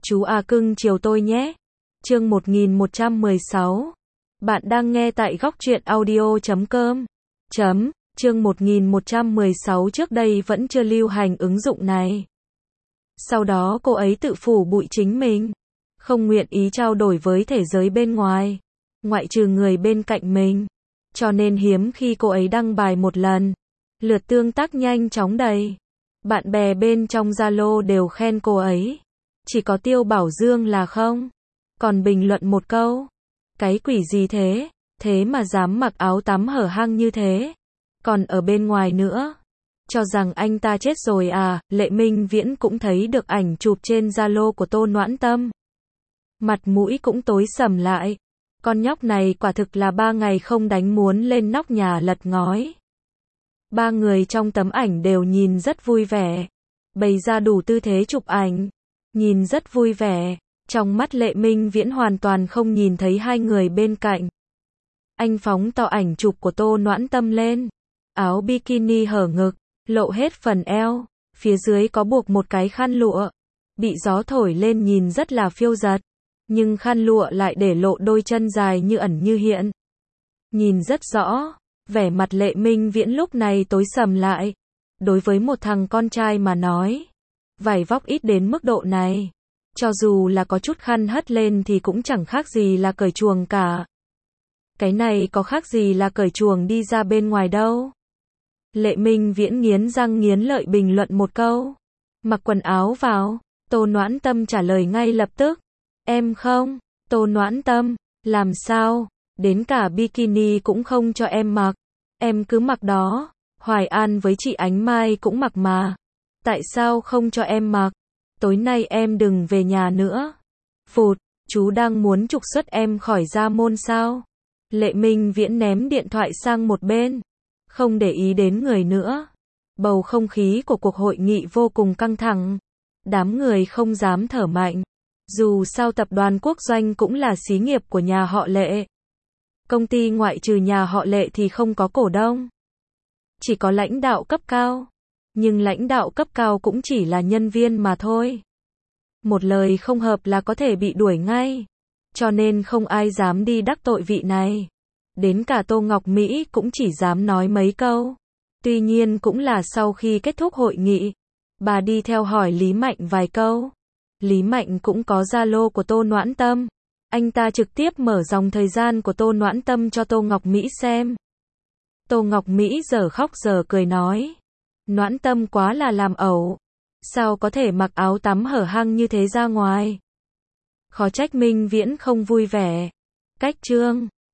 Chú à cưng chiều tôi nhé. Chương 1116. Bạn đang nghe tại góc truyện audio.com. Chương 1116 trước đây vẫn chưa lưu hành ứng dụng này. Sau đó cô ấy tự phủ bụi chính mình. Không nguyện ý trao đổi với thế giới bên ngoài. Ngoại trừ người bên cạnh mình. Cho nên hiếm khi cô ấy đăng bài một lần. Lượt tương tác nhanh chóng đầy. Bạn bè bên trong Zalo đều khen cô ấy. Chỉ có Tiêu Bảo Dương là không. Còn bình luận một câu. Cái quỷ gì thế? Thế mà dám mặc áo tắm hở hang như thế. Còn ở bên ngoài nữa. Cho rằng anh ta chết rồi à. Lệ Minh Viễn cũng thấy được ảnh chụp trên Zalo của Tô Noãn Tâm. Mặt mũi cũng tối sầm lại. Con nhóc này quả thực là 3 ngày không đánh muốn lên nóc nhà lật ngói. Ba người trong tấm ảnh đều nhìn rất vui vẻ. Bày ra đủ tư thế chụp ảnh. Nhìn rất vui vẻ. Trong mắt Lệ Minh Viễn hoàn toàn không nhìn thấy hai người bên cạnh. Anh phóng to ảnh chụp của Tô Noãn Tâm lên. Áo bikini hở ngực, lộ hết phần eo. Phía dưới có buộc một cái khăn lụa. Bị gió thổi lên nhìn rất là phiêu dật. Nhưng khăn lụa lại để lộ đôi chân dài như ẩn như hiện. Nhìn rất rõ. Vẻ mặt Lệ Minh Viễn lúc này tối sầm lại. Đối với một thằng con trai mà nói. Vải vóc ít đến mức độ này. Cho dù là có chút khăn hất lên thì cũng chẳng khác gì là cởi chuồng cả. Cái này có khác gì là cởi chuồng đi ra bên ngoài đâu. Lệ Minh Viễn nghiến răng nghiến lợi bình luận một câu. Mặc quần áo vào. Tô Noãn Tâm trả lời ngay lập tức. Em không. Tô Noãn Tâm. Làm sao? Đến cả bikini cũng không cho em mặc. Em cứ mặc đó. Hoài An với chị Ánh Mai cũng mặc mà. Tại sao không cho em mặc? Tối nay em đừng về nhà nữa. Phụt, chú đang muốn trục xuất em khỏi gia môn sao? Lệ Minh Viễn ném điện thoại sang một bên. Không để ý đến người nữa. Bầu không khí của cuộc hội nghị vô cùng căng thẳng. Đám người không dám thở mạnh. Dù sao tập đoàn Quốc Doanh cũng là xí nghiệp của nhà họ Lệ. Công ty ngoại trừ nhà họ Lệ thì không có cổ đông. Chỉ có lãnh đạo cấp cao. Nhưng lãnh đạo cấp cao cũng chỉ là nhân viên mà thôi. Một lời không hợp là có thể bị đuổi ngay. Cho nên không ai dám đi đắc tội vị này. Đến cả Tô Ngọc Mỹ cũng chỉ dám nói mấy câu. Tuy nhiên cũng là sau khi kết thúc hội nghị. Bà đi theo hỏi Lý Mạnh vài câu. Lý Mạnh cũng có Zalo của Tô Noãn Tâm. Anh ta trực tiếp mở dòng thời gian của Tô Noãn Tâm cho Tô Ngọc Mỹ xem. Tô Ngọc Mỹ giờ khóc giờ cười nói. Noãn Tâm quá là làm ẩu. Sao có thể mặc áo tắm hở hang như thế ra ngoài? Khó trách Minh Viễn không vui vẻ. Cách chương